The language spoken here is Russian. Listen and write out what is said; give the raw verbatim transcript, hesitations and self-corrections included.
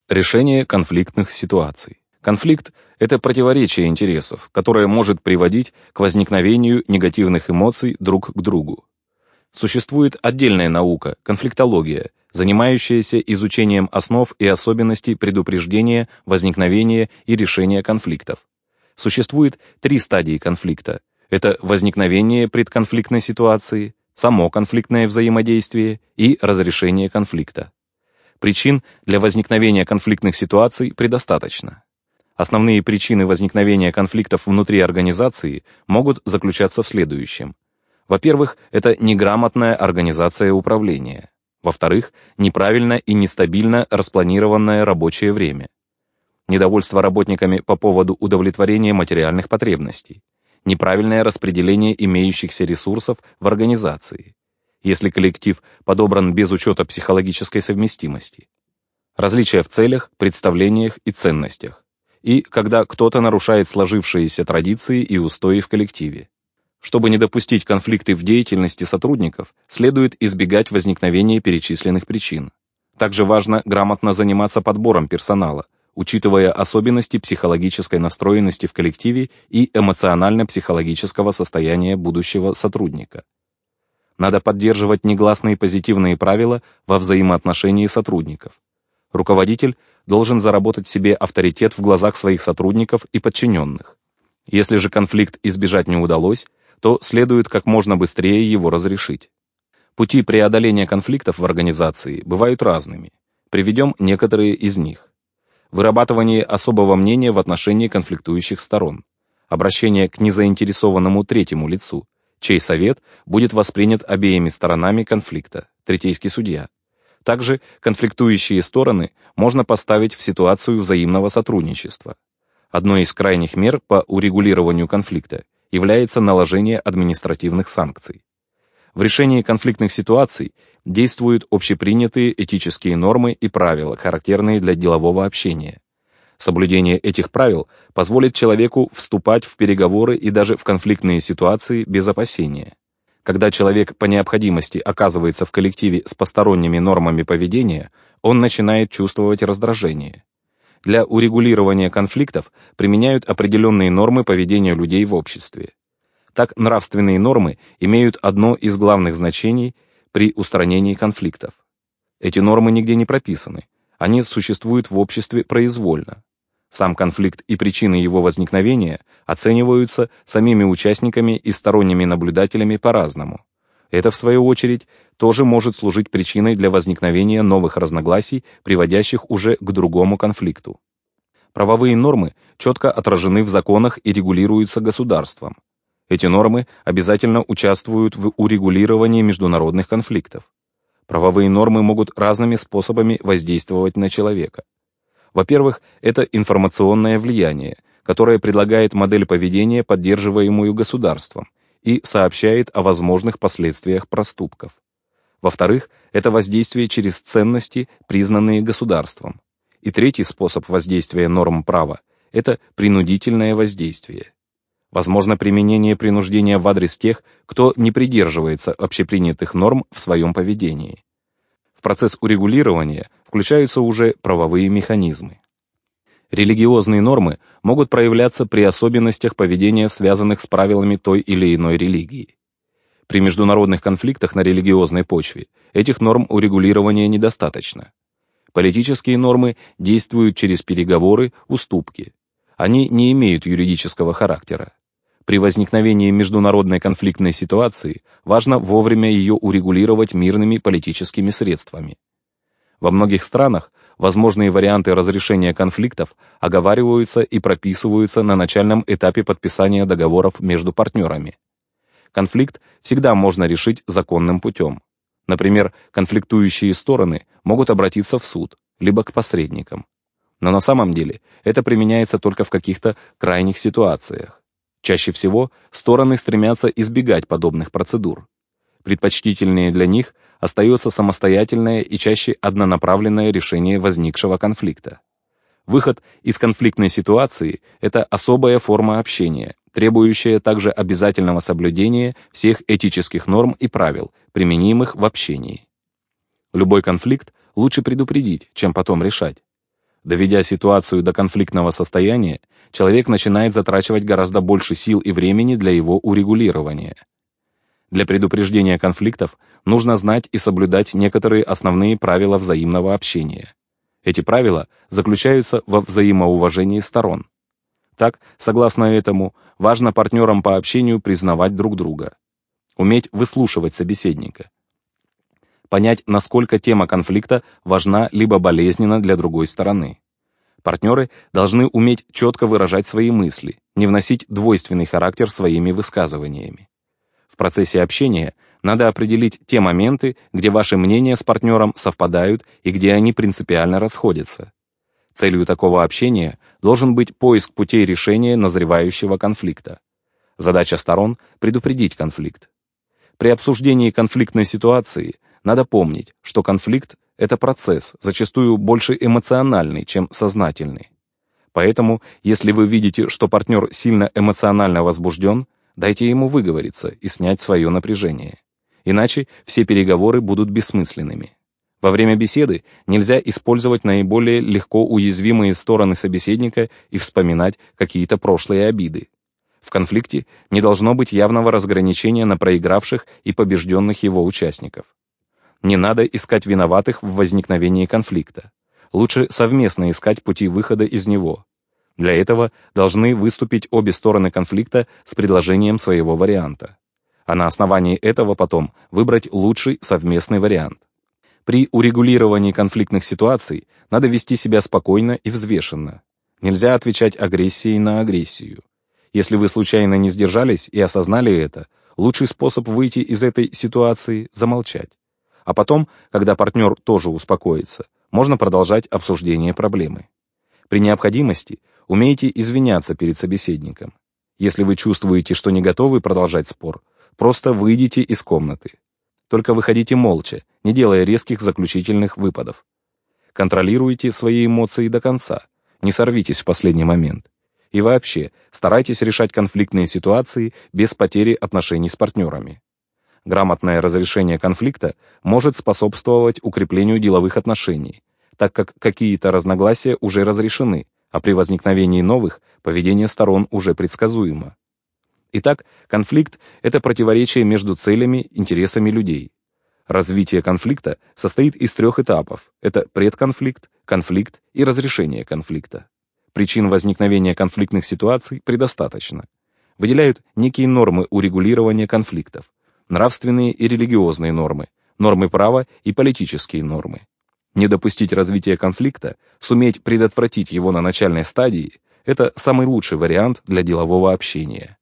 Решение конфликтных ситуаций. Конфликт – это противоречие интересов, которое может приводить к возникновению негативных эмоций друг к другу. Существует отдельная наука – конфликтология, занимающаяся изучением основ и особенностей предупреждения, возникновения и решения конфликтов. Существует три стадии конфликта. Это возникновение предконфликтной ситуации, само конфликтное взаимодействие и разрешение конфликта. Причин для возникновения конфликтных ситуаций предостаточно. Основные причины возникновения конфликтов внутри организации могут заключаться в следующем. Во-первых, это неграмотная организация управления. Во-вторых, неправильно и нестабильно распланированное рабочее время. Недовольство работниками по поводу удовлетворения материальных потребностей. Неправильное распределение имеющихся ресурсов в организации. Если коллектив подобран без учета психологической совместимости. Различия в целях, представлениях и ценностях. И когда кто-то нарушает сложившиеся традиции и устои в коллективе. Чтобы не допустить конфликты в деятельности сотрудников, следует избегать возникновения перечисленных причин. Также важно грамотно заниматься подбором персонала, учитывая особенности психологической настроенности в коллективе и эмоционально-психологического состояния будущего сотрудника. Надо поддерживать негласные позитивные правила во взаимоотношении сотрудников. Руководитель должен заработать себе авторитет в глазах своих сотрудников и подчиненных. Если же конфликт избежать не удалось, то следует как можно быстрее его разрешить. Пути преодоления конфликтов в организации бывают разными. Приведем некоторые из них. Вырабатывание особого мнения в отношении конфликтующих сторон. Обращение к незаинтересованному третьему лицу, чей совет будет воспринят обеими сторонами конфликта, третейский судья. Также конфликтующие стороны можно поставить в ситуацию взаимного сотрудничества. Одной из крайних мер по урегулированию конфликта является наложение административных санкций. В решении конфликтных ситуаций действуют общепринятые этические нормы и правила, характерные для делового общения. Соблюдение этих правил позволит человеку вступать в переговоры и даже в конфликтные ситуации без опасения. Когда человек по необходимости оказывается в коллективе с посторонними нормами поведения, он начинает чувствовать раздражение. Для урегулирования конфликтов применяют определенные нормы поведения людей в обществе. Так, нравственные нормы имеют одно из главных значений при устранении конфликтов. Эти нормы нигде не прописаны, они существуют в обществе произвольно. Сам конфликт и причины его возникновения оцениваются самими участниками и сторонними наблюдателями по-разному. Это, в свою очередь, тоже может служить причиной для возникновения новых разногласий, приводящих уже к другому конфликту. Правовые нормы четко отражены в законах и регулируются государством. Эти нормы обязательно участвуют в урегулировании международных конфликтов. Правовые нормы могут разными способами воздействовать на человека. Во-первых, это информационное влияние, которое предлагает модель поведения, поддерживаемую государством, и сообщает о возможных последствиях проступков. Во-вторых, это воздействие через ценности, признанные государством. И третий способ воздействия норм права – это принудительное воздействие. Возможно применение принуждения в адрес тех, кто не придерживается общепринятых норм в своем поведении. В процесс урегулирования включаются уже правовые механизмы. Религиозные нормы могут проявляться при особенностях поведения, связанных с правилами той или иной религии. При международных конфликтах на религиозной почве этих норм урегулирования недостаточно. Политические нормы действуют через переговоры, уступки. Они не имеют юридического характера. При возникновении международной конфликтной ситуации важно вовремя ее урегулировать мирными политическими средствами. Во многих странах возможные варианты разрешения конфликтов оговариваются и прописываются на начальном этапе подписания договоров между партнерами. Конфликт всегда можно решить законным путем. Например, конфликтующие стороны могут обратиться в суд, либо к посредникам. Но на самом деле это применяется только в каких-то крайних ситуациях. Чаще всего стороны стремятся избегать подобных процедур. Предпочтительнее для них остается самостоятельное и чаще однонаправленное решение возникшего конфликта. Выход из конфликтной ситуации – это особая форма общения, требующая также обязательного соблюдения всех этических норм и правил, применимых в общении. Любой конфликт лучше предупредить, чем потом решать. Доведя ситуацию до конфликтного состояния, человек начинает затрачивать гораздо больше сил и времени для его урегулирования. Для предупреждения конфликтов нужно знать и соблюдать некоторые основные правила взаимного общения. Эти правила заключаются во взаимоуважении сторон. Так, согласно этому, важно партнерам по общению признавать друг друга, уметь выслушивать собеседника, понять, насколько тема конфликта важна либо болезненна для другой стороны. Партнеры должны уметь четко выражать свои мысли, не вносить двойственный характер своими высказываниями. В процессе общения надо определить те моменты, где ваши мнения с партнером совпадают и где они принципиально расходятся. Целью такого общения должен быть поиск путей решения назревающего конфликта. Задача сторон — предупредить конфликт. При обсуждении конфликтной ситуации надо помнить, что конфликт — это процесс, зачастую больше эмоциональный, чем сознательный. Поэтому, если вы видите, что партнер сильно эмоционально возбужден, дайте ему выговориться и снять свое напряжение. Иначе все переговоры будут бессмысленными. Во время беседы нельзя использовать наиболее легко уязвимые стороны собеседника и вспоминать какие-то прошлые обиды. В конфликте не должно быть явного разграничения на проигравших и побежденных его участников. Не надо искать виноватых в возникновении конфликта. Лучше совместно искать пути выхода из него. Для этого должны выступить обе стороны конфликта с предложением своего варианта. А на основании этого потом выбрать лучший совместный вариант. При урегулировании конфликтных ситуаций надо вести себя спокойно и взвешенно. Нельзя отвечать агрессией на агрессию. Если вы случайно не сдержались и осознали это, лучший способ выйти из этой ситуации — замолчать. А потом, когда партнер тоже успокоится, можно продолжать обсуждение проблемы. При необходимости умейте извиняться перед собеседником. Если вы чувствуете, что не готовы продолжать спор, просто выйдите из комнаты. Только выходите молча, не делая резких заключительных выпадов. Контролируйте свои эмоции до конца, не сорвитесь в последний момент. И вообще, старайтесь решать конфликтные ситуации без потери отношений с партнерами. Грамотное разрешение конфликта может способствовать укреплению деловых отношений, так как какие-то разногласия уже разрешены, а при возникновении новых поведение сторон уже предсказуемо. Итак, конфликт — это противоречие между целями, интересами людей. Развитие конфликта состоит из трех этапов. Это предконфликт, конфликт и разрешение конфликта. Причин возникновения конфликтных ситуаций предостаточно. Выделяют некие нормы урегулирования конфликтов, нравственные и религиозные нормы, нормы права и политические нормы. Не допустить развития конфликта, суметь предотвратить его на начальной стадии — это самый лучший вариант для делового общения.